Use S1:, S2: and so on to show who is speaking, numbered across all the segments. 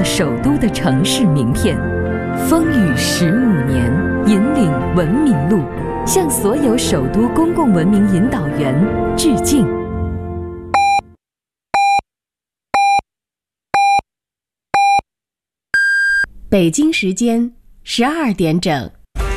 S1: 首都的城市名片。风雨15年，引领文明路，向所有首都公共文明引导员致敬。
S2: 北京时间12点整。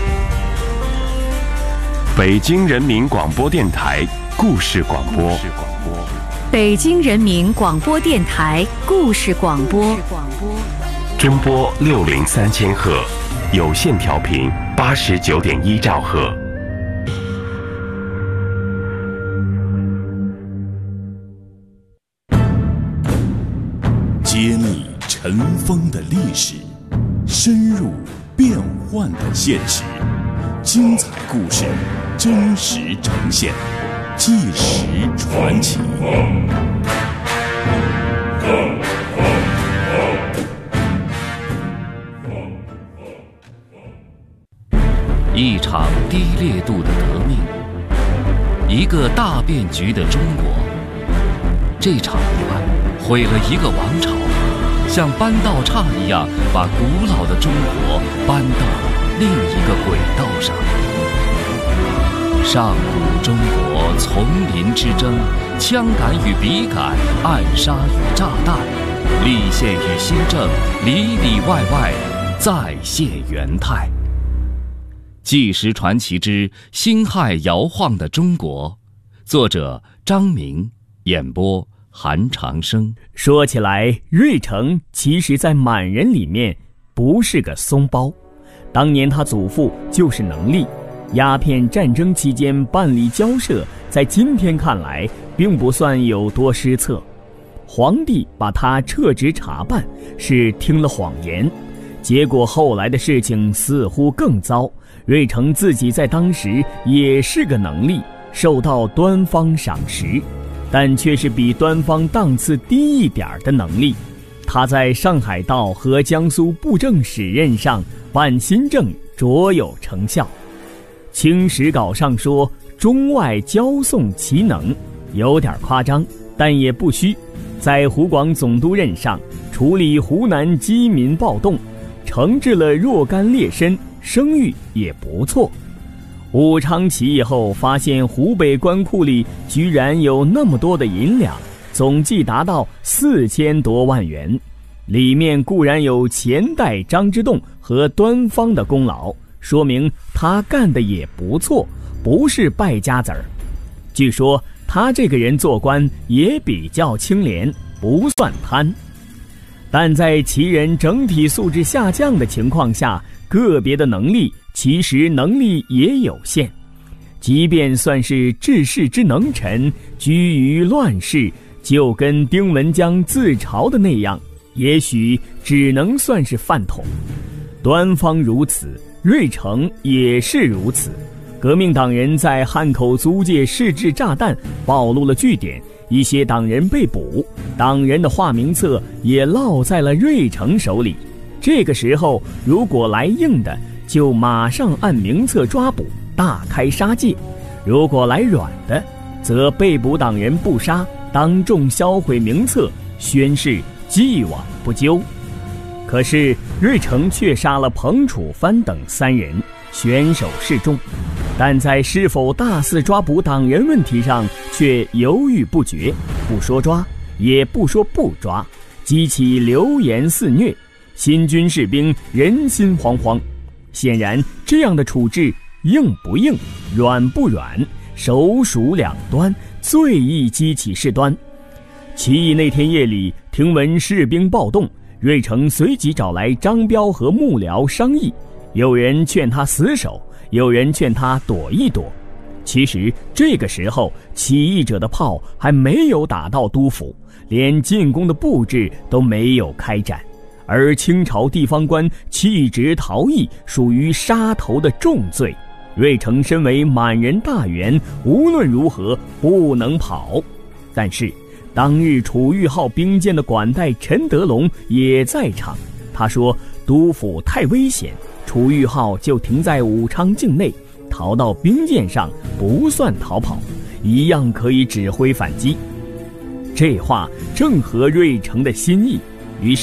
S3: 北京人民广播电台故事广播。
S1: 北京人民广播电台故事广播。
S3: 中波603千赫，有线调频89.1兆赫。
S4: 揭秘尘封的历史，深入变幻的现实，精彩故事真实呈现，纪实传奇。
S5: 一场低烈度的革命，一个大变局的中国。这场乱毁了一个王朝，像搬道岔一样把古老的中国搬到了另一个轨道上。上古中国丛林之争，枪杆与笔杆，暗杀与炸弹，立宪与新政，里里外外再现元态。纪实传奇之辛亥摇晃的中国，作者张明，演播韩长生。
S6: 说起来，芮成其实在满人里面不是个松包，当年他祖父就是能力。鸦片战争期间办理交涉，在今天看来并不算有多失策。皇帝把他撤职查办，是听了谎言，结果后来的事情似乎更糟。芮成自己在当时也是个能力，受到端方赏识，但却是比端方档次低一点的能力。他在上海道和江苏布政使任上办新政卓有成效。清史稿上说中外交送其能，有点夸张，但也不虚。在湖广总督任上处理湖南饥民暴动，惩治了若干劣绅，声誉也不错。武昌起义后发现湖北官库里居然有那么多的银两，总计达到4000多万元，里面固然有前代张之洞和端方的功劳，说明他干的也不错，不是败家子儿。据说他这个人做官也比较清廉，不算贪。但在其人整体素质下降的情况下，个别的能力其实能力也有限。即便算是治世之能臣，居于乱世，就跟丁文江自嘲的那样，也许只能算是饭桶。端方如此，芮成也是如此。革命党人在汉口租界试制炸弹，暴露了据点，一些党人被捕，党人的化名册也落在了芮成手里。这个时候如果来硬的，就马上按名册抓捕，大开杀戒；如果来软的，则被捕党人不杀，当众销毁名册，宣誓既往不咎。可是芮成却杀了彭楚藩等3人，选手示众，但在是否大肆抓捕党人问题上却犹豫不决，不说抓，也不说不抓，激起流言肆虐，新军士兵人心惶惶。显然这样的处置硬不硬，软不软，首鼠两端，最易激起事端。起义那天夜里，听闻士兵暴动，芮成随即找来张彪和幕僚商议，有人劝他死守，有人劝他躲一躲。其实这个时候起义者的炮还没有打到都府，连进攻的布置都没有开展，而清朝地方官弃职逃逸属于杀头的重罪。芮成身为满人大员，无论如何不能跑。但是当日楚玉号兵舰的管带陈德龙也在场，他说都府太危险，楚玉号就停在武昌境内，逃到兵舰上不算逃跑，一样可以指挥反击。这话正合芮成的心意，于是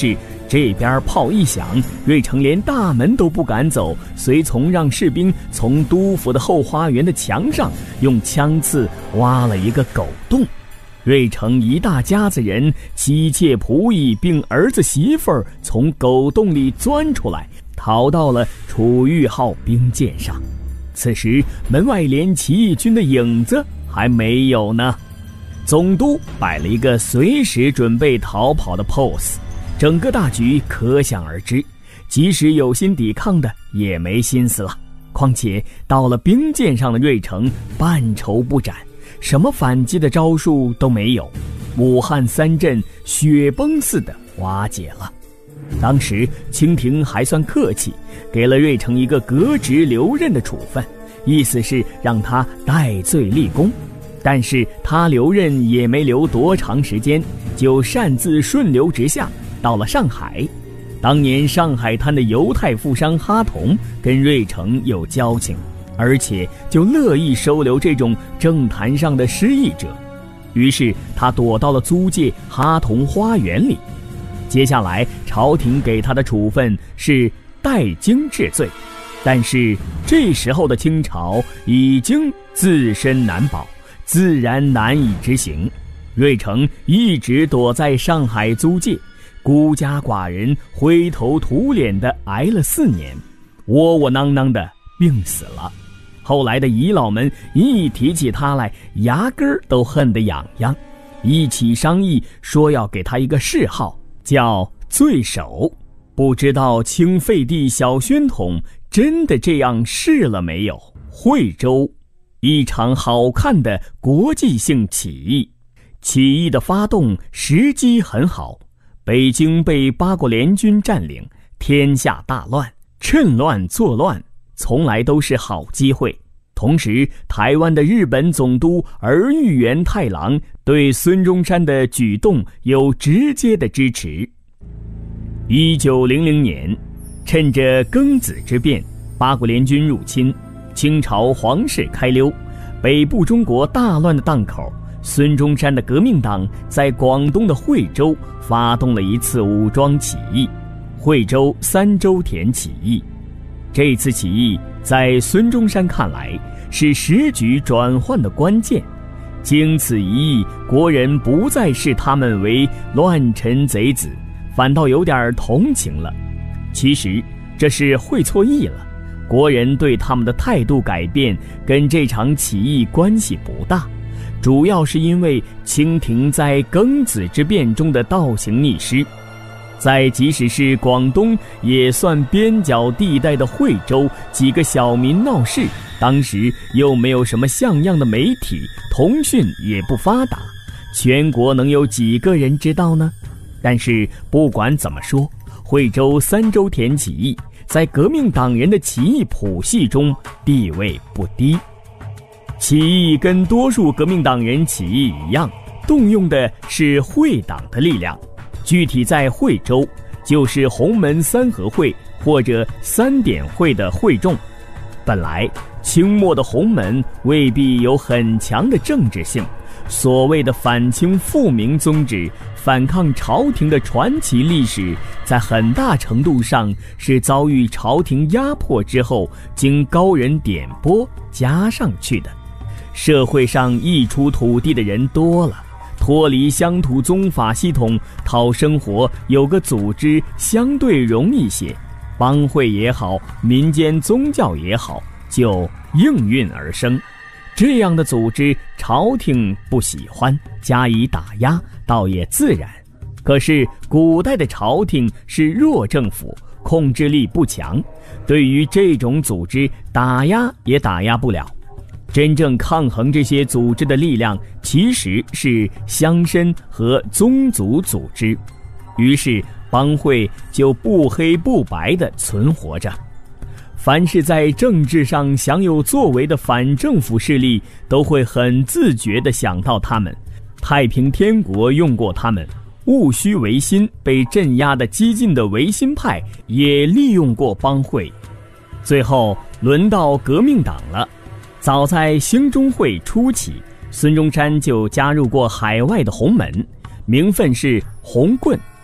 S6: 这边炮一响，瑞成连大门都不敢走，随从让士兵从督府的后花园的墙上用枪刺挖了一个狗洞。瑞成一大家子人，妻妾仆役并儿子媳妇儿从狗洞里钻出来，逃到了楚玉号兵舰上。此时门外连起义军的影子还没有呢。总督摆了一个随时准备逃跑的 pose， 整个大局可想而知，即使有心抵抗的也没心思了。况且到了兵舰上的瑞成半筹不展，什么反击的招数都没有，武汉三镇雪崩似的瓦解了。当时清廷还算客气，给了瑞成一个革职留任的处分，意思是让他戴罪立功。但是他留任也没留多长时间，就擅自顺流直下到了上海。当年上海滩的犹太富商哈同跟瑞成有交情，而且就乐意收留这种政坛上的失意者，于是他躲到了租界哈同花园里。接下来朝廷给他的处分是带京治罪，但是这时候的清朝已经自身难保，自然难以执行。瑞成一直躲在上海租界，孤家寡人，灰头土脸的挨了4年，窝窝囊囊的病死了。后来的遗老们一提起他来，牙根儿都恨得痒痒，一起商议说要给他一个谥号，叫罪首。不知道清废帝小宣统真的这样试了没有？惠州一场好看的国际性起义，起义的发动时机很好，北京被八国联军占领，天下大乱，趁乱作乱从来都是好机会。同时台湾的日本总督儿玉源太郎对孙中山的举动有直接的支持。1900年，趁着庚子之变，八国联军入侵，清朝皇室开溜，北部中国大乱的档口，孙中山的革命党在广东的惠州发动了一次武装起义，惠州三周田起义。这次起义在孙中山看来是时局转换的关键，经此一役，国人不再视他们为乱臣贼子，反倒有点同情了。其实这是会错意了，国人对他们的态度改变跟这场起义关系不大，主要是因为清廷在庚子之变中的倒行逆施。在即使是广东也算边角地带的惠州，几个小民闹事，当时又没有什么像样的媒体，通讯也不发达，全国能有几个人知道呢？但是不管怎么说，惠州三周田起义在革命党人的起义谱系中地位不低。起义跟多数革命党人起义一样，动用的是会党的力量，具体在惠州就是洪门三合会或者三点会的会众。本来清末的洪门未必有很强的政治性，所谓的反清复明宗旨，反抗朝廷的传奇历史，在很大程度上是遭遇朝廷压迫之后经高人点拨加上去的。社会上溢出土地的人多了，脱离乡土宗法系统讨生活，有个组织相对容易些，帮会也好，民间宗教也好，就应运而生。这样的组织朝廷不喜欢，加以打压倒也自然。可是古代的朝廷是弱政府，控制力不强，对于这种组织打压也打压不了。真正抗衡这些组织的力量其实是乡绅和宗族组织，于是帮会就不黑不白地存活着。凡是在政治上享有作为的反政府势力都会很自觉地想到他们，太平天国用过他们，戊戌维新被镇压的激进的维新派也利用过帮会。最后轮到革命党了，早在兴中会初期，孙中山就加入过海外的洪门，名分是红棍。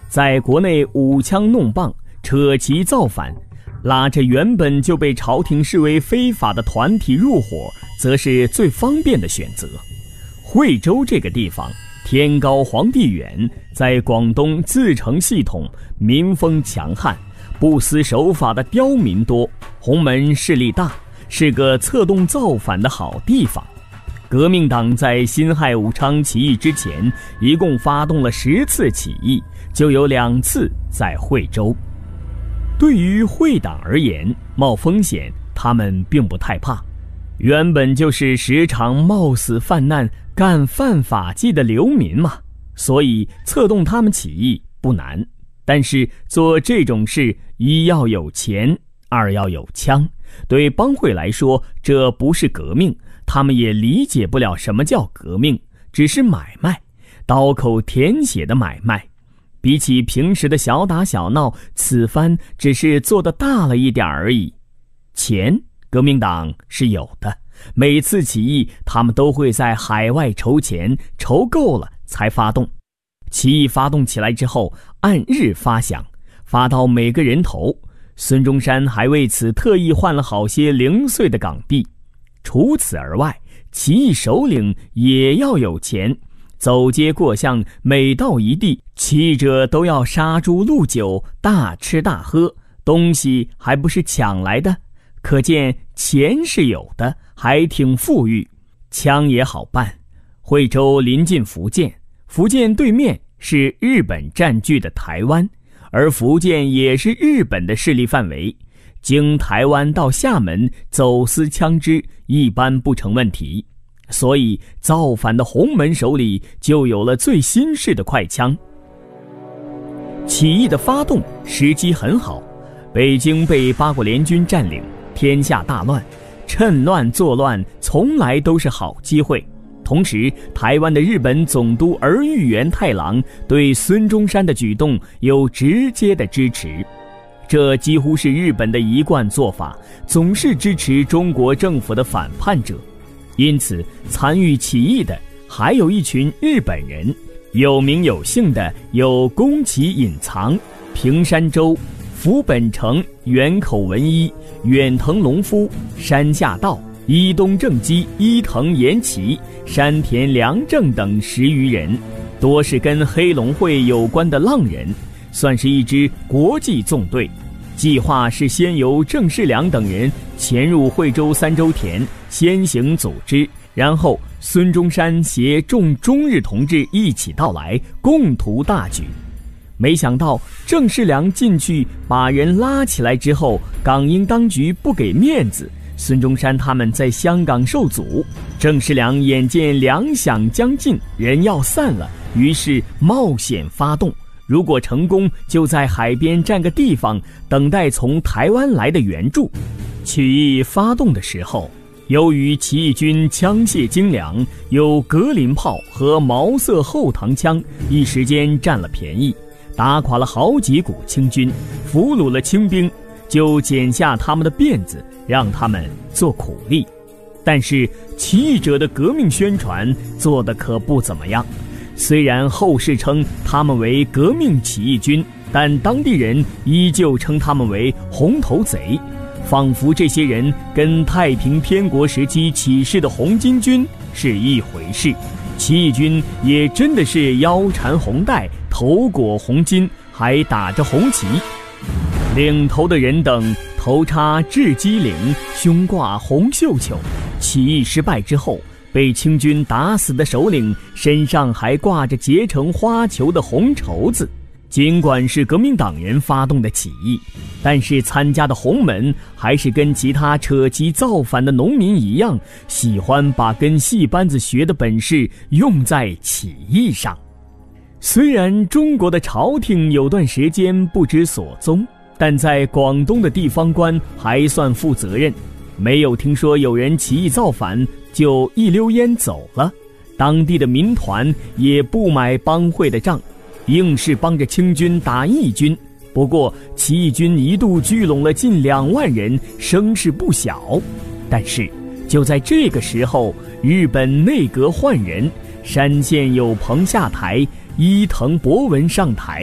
S6: 在国内舞枪弄棒，扯旗造反，拉着原本就被朝廷视为非法的团体入伙，则是最方便的选择。惠州这个地方天高皇帝远，在广东自成系统，民风强悍，不思守法的刁民多，洪门势力大，是个策动造反的好地方。革命党在辛亥武昌起义之前，一共发动了10次起义，就有2次在惠州。对于惠党而言，冒风险他们并不太怕，原本就是时常冒死犯难干犯法纪的流民嘛，所以策动他们起义不难。但是做这种事，一要有钱，二要有枪。对帮会来说，这不是革命，他们也理解不了什么叫革命，只是买卖，刀口舔血的买卖。比起平时的小打小闹，此番只是做得大了一点而已。钱，革命党是有的，每次起义他们都会在海外筹钱，筹够了才发动。起义发动起来之后，按日发饷，发到每个人头。孙中山还为此特意换了好些零碎的港币。除此而外，起义首领也要有钱，走街过巷，每到一地，起义者都要杀猪鹿酒，大吃大喝，东西还不是抢来的，可见钱是有的，还挺富裕。枪也好办，惠州临近福建，福建对面是日本占据的台湾，而福建也是日本的势力范围，经台湾到厦门走私枪支一般不成问题，所以造反的洪门手里就有了最新式的快枪。起义的发动时机很好，北京被八国联军占领，天下大乱，趁乱作乱从来都是好机会。同时，台湾的日本总督儿玉源太郎对孙中山的举动有直接的支持，这几乎是日本的一贯做法，总是支持中国政府的反叛者。因此，参与起义的还有一群日本人，有名有姓的有宫崎隐藏、平山周、福本成、远口文一、远藤隆夫、山下道、伊东正基、伊藤延齐、山田良正等10余人，多是跟黑龙会有关的浪人，算是一支国际纵队。计划是先由郑世良等人潜入惠州三州田，先行组织，然后孙中山携众中日同志一起到来，共图大举。没想到郑世良进去把人拉起来之后，港英当局不给面子，孙中山他们在香港受阻，郑世良眼见粮饷将尽，人要散了，于是冒险发动。如果成功，就在海边占个地方，等待从台湾来的援助。起义发动的时候，由于起义军枪械精良，有格林炮和毛瑟后膛枪，一时间占了便宜，打垮了好几股清军，俘虏了清兵，就剪下他们的辫子，让他们做苦力。但是起义者的革命宣传做得可不怎么样，虽然后世称他们为革命起义军，但当地人依旧称他们为红头贼，仿佛这些人跟太平天国时期起事的红巾军是一回事。起义军也真的是腰缠红带，头裹红巾，还打着红旗，领头的人等头插雉鸡领，胸挂红绣球。起义失败之后，被清军打死的首领身上还挂着结成花球的红绸子。尽管是革命党人发动的起义，但是参加的洪门还是跟其他扯旗造反的农民一样，喜欢把跟戏班子学的本事用在起义上。虽然中国的朝廷有段时间不知所踪，但在广东的地方官还算负责任，没有听说有人起义造反就一溜烟走了。当地的民团也不买帮会的账，硬是帮着清军打义军。不过起义军一度聚拢了近2万人，声势不小。但是就在这个时候，日本内阁换人，山县有朋下台，伊藤博文上台，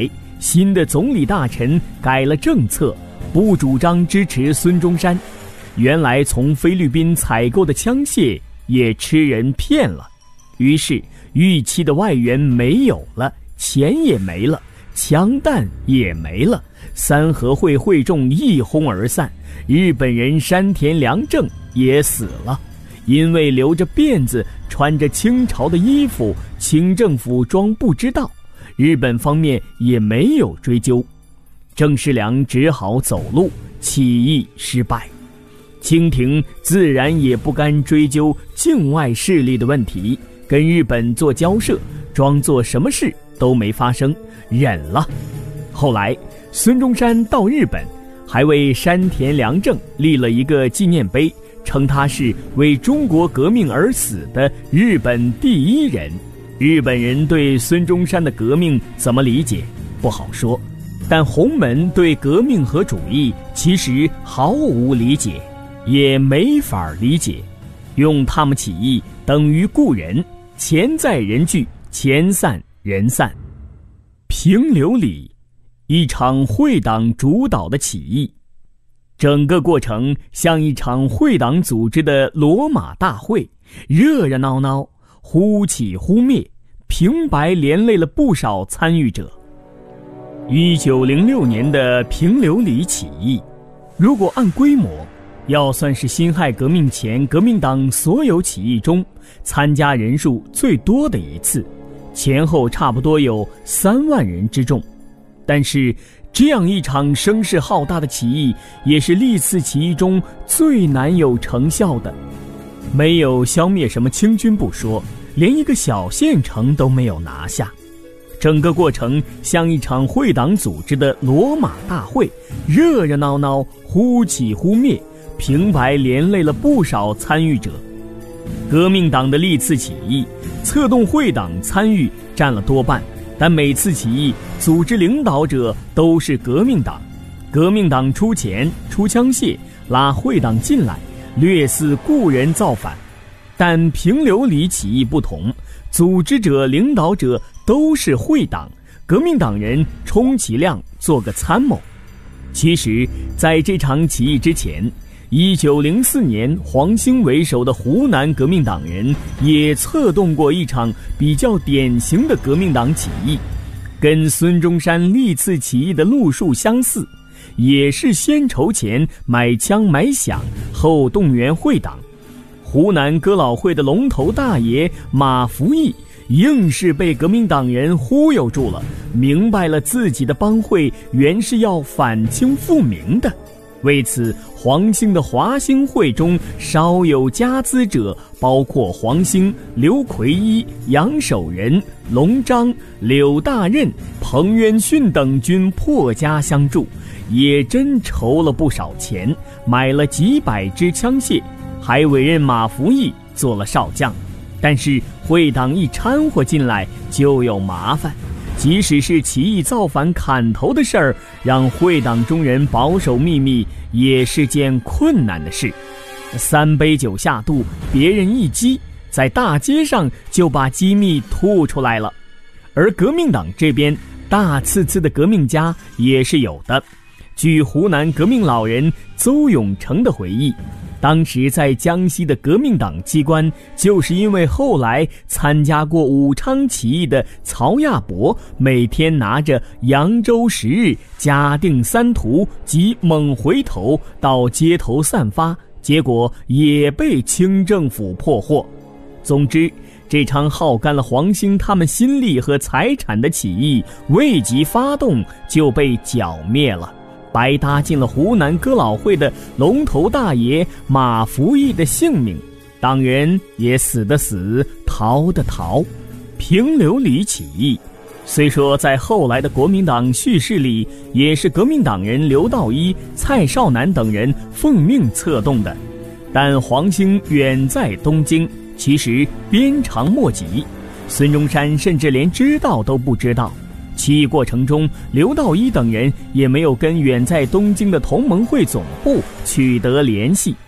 S6: 新的总理大臣改了政策，不主张支持孙中山。原来从菲律宾采购的枪械也吃人骗了，于是预期的外援没有了，钱也没了，枪弹也没了，三合会会众一哄而散。日本人山田良政也死了，因为留着辫子，穿着清朝的衣服，清政府装不知道，日本方面也没有追究。郑世良只好走路，起义失败。清廷自然也不甘追究境外势力的问题，跟日本做交涉，装作什么事都没发生，忍了。后来孙中山到日本，还为山田良政立了一个纪念碑，称他是为中国革命而死的日本第一人。日本人对孙中山的革命怎么理解不好说，但洪门对革命和主义其实毫无理解，也没法理解。用他们起义等于故人，钱在人聚，钱散人散。平流里，一场会党主导的起义，整个过程像一场会党组织的罗马大会，热热闹闹，忽起忽灭，平白连累了不少参与者。1906年的平流里起义，如果按规模，要算是辛亥革命前革命党所有起义中参加人数最多的一次，前后差不多有3万人之众。但是这样一场声势浩大的起义，也是历次起义中最难有成效的。没有消灭什么清军不说，连一个小县城都没有拿下。整个过程像一场会党组织的罗马大会，热热闹闹，忽起忽灭，平白连累了不少参与者。革命党的历次起义，策动会党参与占了多半，但每次起义组织领导者都是革命党，革命党出钱出枪械，拉会党进来，略似故人造反。但平流里起义不同，组织者领导者都是会党，革命党人充其量做个参谋。其实在这场起义之前，1904年黄兴为首的湖南革命党人也策动过一场比较典型的革命党起义，跟孙中山历次起义的路数相似，也是先筹钱买枪买饷，后动员会党。湖南哥老会的龙头大爷马福义硬是被革命党人忽悠住了，明白了自己的帮会原是要反清复明的。为此，黄兴的华兴会中稍有家资者，包括黄兴、刘奎一、杨守仁、龙章、柳大任、彭渊逊等均破家相助，也真筹了不少钱，买了几百支枪械，还委任马福义做了少将。但是会党一掺和进来就有麻烦，即使是起义造反砍头的事儿，让会党中人保守秘密也是件困难的事。3杯酒下肚，别人一激，在大街上就把机密吐出来了。而革命党这边大刺刺的革命家也是有的。据湖南革命老人邹永成的回忆，当时在江西的革命党机关，就是因为后来参加过武昌起义的曹亚伯，每天拿着扬州10日、嘉定3图及猛回头到街头散发，结果也被清政府破获。总之，这场耗干了黄兴他们心力和财产的起义，未及发动就被剿灭了，白搭进了湖南哥老会的龙头大爷马福义的性命，党人也死的死，逃的逃。平流里起义虽说在后来的国民党叙事里也是革命党人刘道一、蔡少南等人奉命策动的，但黄兴远在东京，其实鞭长莫及，孙中山甚至连知道都不知道。起义过程中，刘道一等人也没有跟远在东京的同盟会总部取得联系。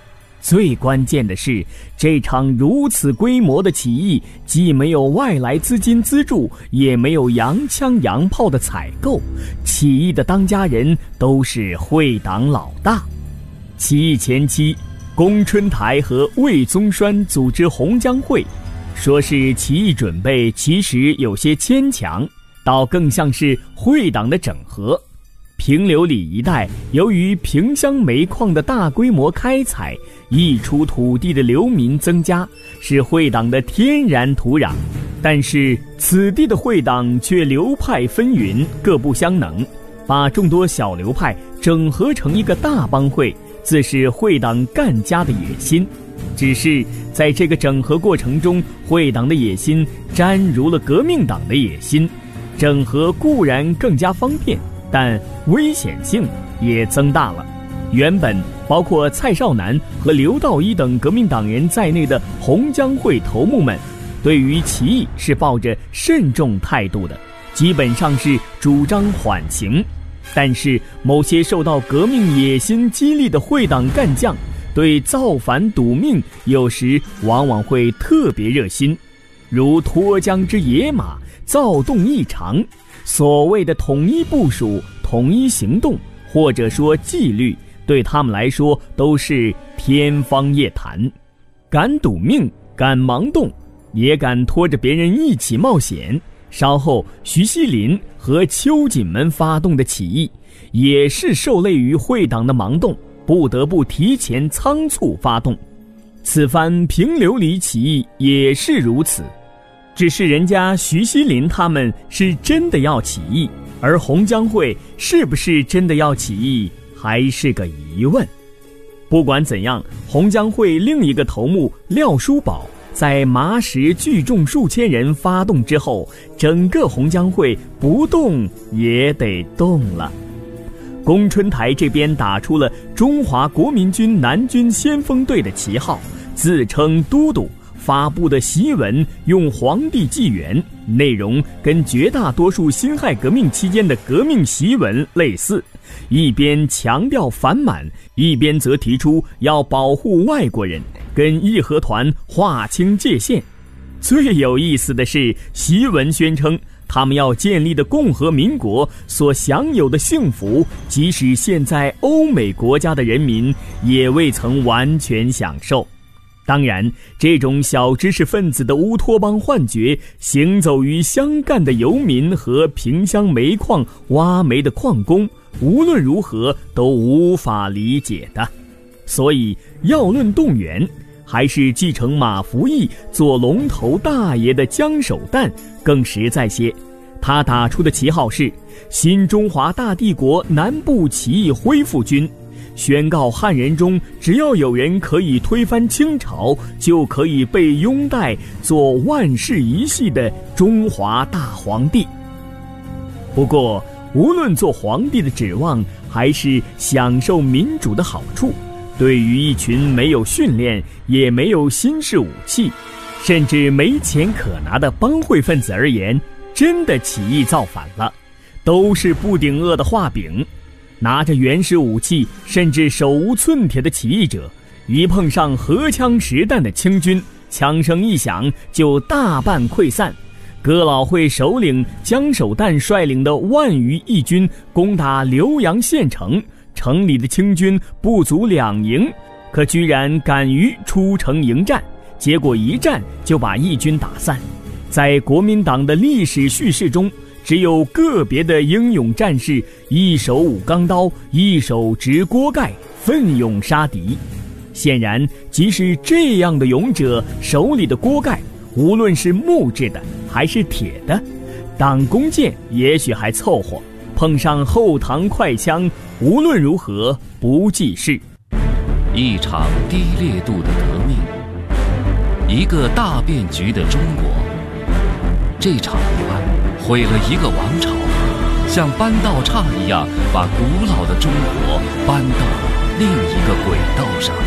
S6: 最关键的是，这场如此规模的起义，既没有外来资金资助，也没有洋枪洋炮的采购，起义的当家人都是会党老大。起义前期，龚春台和魏宗栓组织红江会，说是起义准备，其实有些牵强，倒更像是会党的整合。平流里一带由于萍乡煤矿的大规模开采，溢出土地的流民增加，是会党的天然土壤。但是此地的会党却流派纷纭，各不相能，把众多小流派整合成一个大帮会，自是会党干家的野心。只是在这个整合过程中，会党的野心沾入了革命党的野心，整合固然更加方便，但危险性也增大了。原本包括蔡少南和刘道一等革命党人在内的红江会头目们，对于起义是抱着慎重态度的，基本上是主张缓行。但是某些受到革命野心激励的会党干将，对造反赌命有时往往会特别热心，如脱缰之野马，躁动异常。所谓的统一部署、统一行动，或者说纪律，对他们来说都是天方夜谭。敢赌命，敢盲动，也敢拖着别人一起冒险。稍后徐锡麟和秋瑾们发动的起义，也是受累于会党的盲动，不得不提前仓促发动。此番平流里起义也是如此，只是人家徐锡麟他们是真的要起义，而红江会是不是真的要起义，还是个疑问。不管怎样，红江会另一个头目廖叔宝在麻石聚众数千人发动之后，整个红江会不动也得动了。龚春台这边打出了中华国民军南军先锋队的旗号，自称都督，发布的檄文用皇帝纪元，内容跟绝大多数辛亥革命期间的革命檄文类似，一边强调反满，一边则提出要保护外国人，跟义和团划清界限。最有意思的是，檄文宣称他们要建立的共和民国所享有的幸福，即使现在欧美国家的人民也未曾完全享受。当然，这种小知识分子的乌托邦幻觉，行走于湘赣的游民和萍乡煤矿挖煤的矿工，无论如何都无法理解的。所以要论动员，还是继承马福义做龙头大爷的江守旦更实在些。他打出的旗号是新中华大帝国南部起义恢复军，宣告汉人中只要有人可以推翻清朝，就可以被拥戴做万世一系的中华大皇帝。不过无论做皇帝的指望，还是享受民主的好处，对于一群没有训练，也没有新式武器，甚至没钱可拿的帮会分子而言，真的起义造反了，都是不顶饿的画饼。拿着原始武器，甚至手无寸铁的起义者，一碰上荷枪实弹的清军，枪声一响就大半溃散。哥老会首领江守旦率领的万余义军攻打浏阳县城，城里的清军不足2营，可居然敢于出城迎战，结果一战就把义军打散。在国民党的历史叙事中，只有个别的英勇战士一手舞钢刀，一手执锅盖，奋勇杀敌。显然，即使这样的勇者手里的锅盖，无论是木质的还是铁的，挡弓箭也许还凑合，碰上后膛快枪，无论如何不济事。
S5: 一场低烈度的革命，一个大变局的中国。这场乱毁了一个王朝，像搬道岔一样，把古老的中国搬到了另一个轨道上。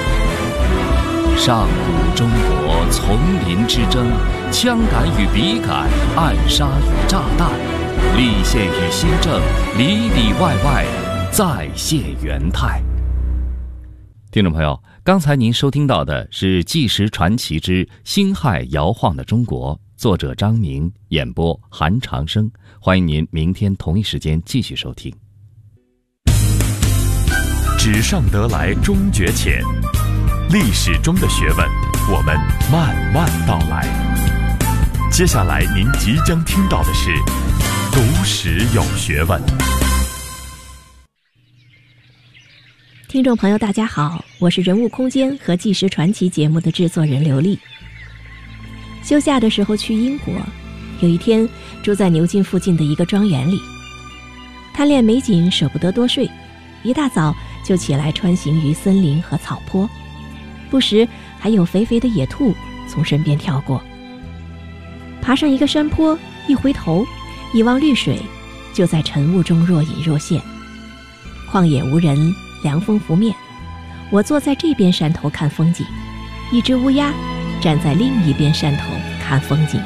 S5: 上古中国丛林之争，枪杆与笔杆，暗杀与炸弹，立宪与新政，里里外外再现元态。听众朋友， 刚才您收听到的是《纪实传奇之辛亥摇晃的中国》，作者张明，演播韩长生。欢迎您明天同一时间继续收听。
S3: 纸上得来终觉浅，历史中的学问，我们慢慢道来。接下来您即将听到的是读史有学问。
S2: 听众朋友大家好，我是人物空间和纪实传奇节目的制作人刘丽。休假的时候去英国，有一天住在牛津附近的一个庄园里，贪恋美景舍不得多睡，一大早就起来穿行于森林和草坡，不时还有肥肥的野兔从身边跳过。爬上一个山坡，一回头一望绿水，就在晨雾中若隐若现。旷野无人，凉风拂面，我坐在这边山头看风景，一只乌鸦站在另一边山头看风景。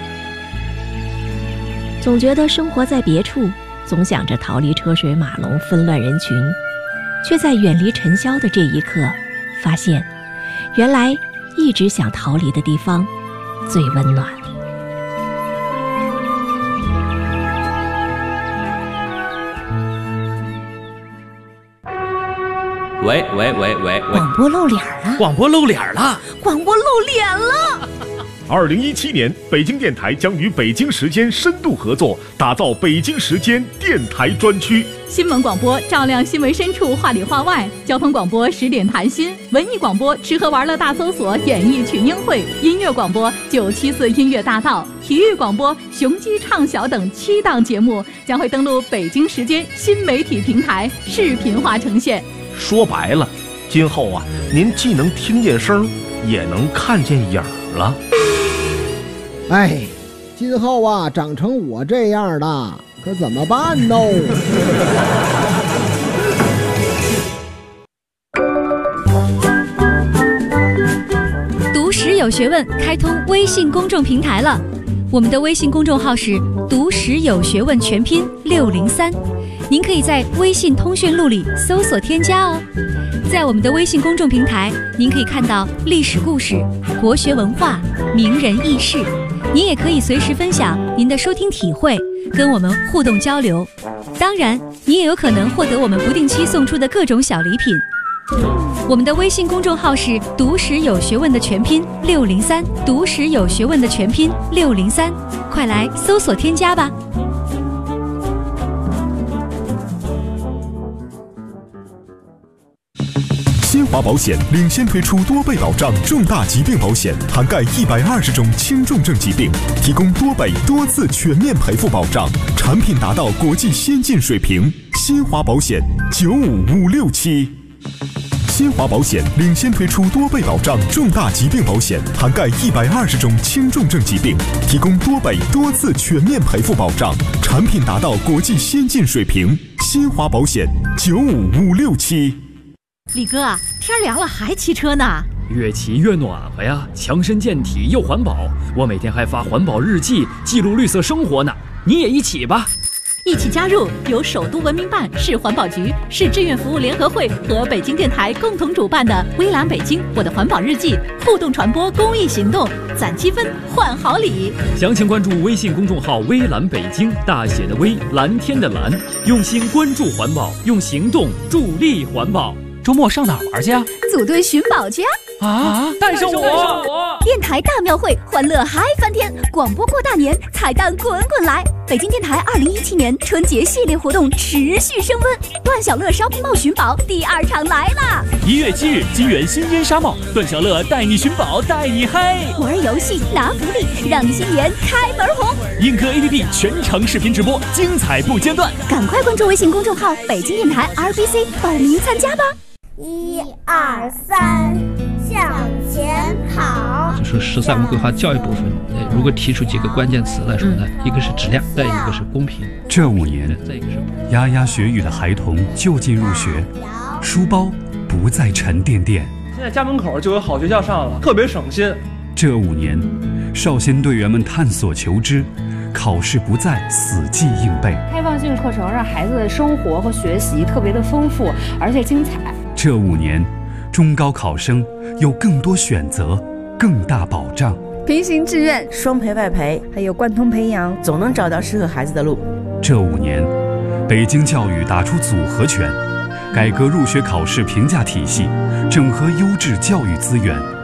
S2: 总觉得生活在别处，总想着逃离车水马龙纷乱人群，却在远离尘嚣的这一刻，发现原来一直想逃离的地方最温暖。
S5: 喂，
S7: 广播露脸了！
S5: 广播露脸了！
S7: 广播露脸了
S8: ！2017年，北京电台将与北京时间深度合作，打造北京时间电台专区。
S9: 新闻广播照亮新闻深处，话里话外；交通广播10点谈心；文艺广播吃喝玩乐大搜索，演艺群英会；音乐广播974音乐大道；体育广播雄鸡唱晓等7档节目将会登陆北京时间新媒体平台，视频化呈现。
S10: 说白了，今后啊，您既能听见声，也能看见影儿了。
S11: 哎，今后啊，长成我这样的，可怎么办呢？
S1: 读史有学问开通微信公众平台了，我们的微信公众号是读史有学问全拼603，您可以在微信通讯录里搜索添加哦。在我们的微信公众平台，您可以看到历史故事、国学文化、名人轶事，您也可以随时分享您的收听体会，跟我们互动交流。当然，您也有可能获得我们不定期送出的各种小礼品。我们的微信公众号是读史有学问的全拼603，读史有学问的全拼603，快来搜索添加吧。
S12: 新华保险领先推出多倍保障重大疾病保险，涵盖120种轻重症疾病，提供多倍多次全面赔付保障，产品达到国际先进水平。新华保险95567。新华保险领先推出多倍保障重大疾病保险，涵盖120种轻重症疾病，提供多倍多次全面赔付保障，产品达到国际先进水平。新华保险95567。
S7: 李哥，天凉了还骑车呢？
S6: 越骑越暖和呀，强身健体又环保。我每天还发环保日记，记录绿色生活呢。你也一起吧。
S9: 一起加入由首都文明办、市环保局、市志愿服务联合会和北京电台共同主办的微蓝北京我的环保日记互动传播公益行动，攒积分换好礼。
S6: 详情关注微信公众号微蓝北京，大写的微，蓝天的蓝，用心关注环保，用行动助力环保。
S5: 周末上哪儿玩去啊？
S7: 组队寻宝去
S6: 啊！带上我！
S7: 电台大庙会，欢乐嗨翻天！广播过大年，彩蛋滚滚来！北京电台2017年春节系列活动持续升温，段小乐烧瓶帽寻宝第2场来啦！1
S13: 月7日，金源新烟纱帽，段小乐带你寻宝，带你嗨！
S7: 玩游戏拿福利，让你新年开门红！
S13: 映客 APP 全程视频直播，精彩不间断！
S7: 赶快关注微信公众号北京电台 RBC 报名参加吧
S14: ！1、2、3，向前跑。
S15: 就是13个规划教育部分，如果提出几个关键词来说呢，一个是质量，再一个是公平。
S16: 这5年，牙牙学语的孩童就近入学，书包不再沉甸甸。
S17: 现在家门口就有好学校上了，特别省心。
S16: 这5年，少先队员们探索求知，考试不再死记硬背。
S18: 开放性课程让孩子的生活和学习特别的丰富，而且精彩。
S16: 这5年， 中高考生有更多选择，更大保障。
S18: 平行志愿、双培外培，还有贯通培养，总能找到适合孩子的路。
S16: 这5年，北京教育打出组合拳，改革入学考试评价体系，整合优质教育资源，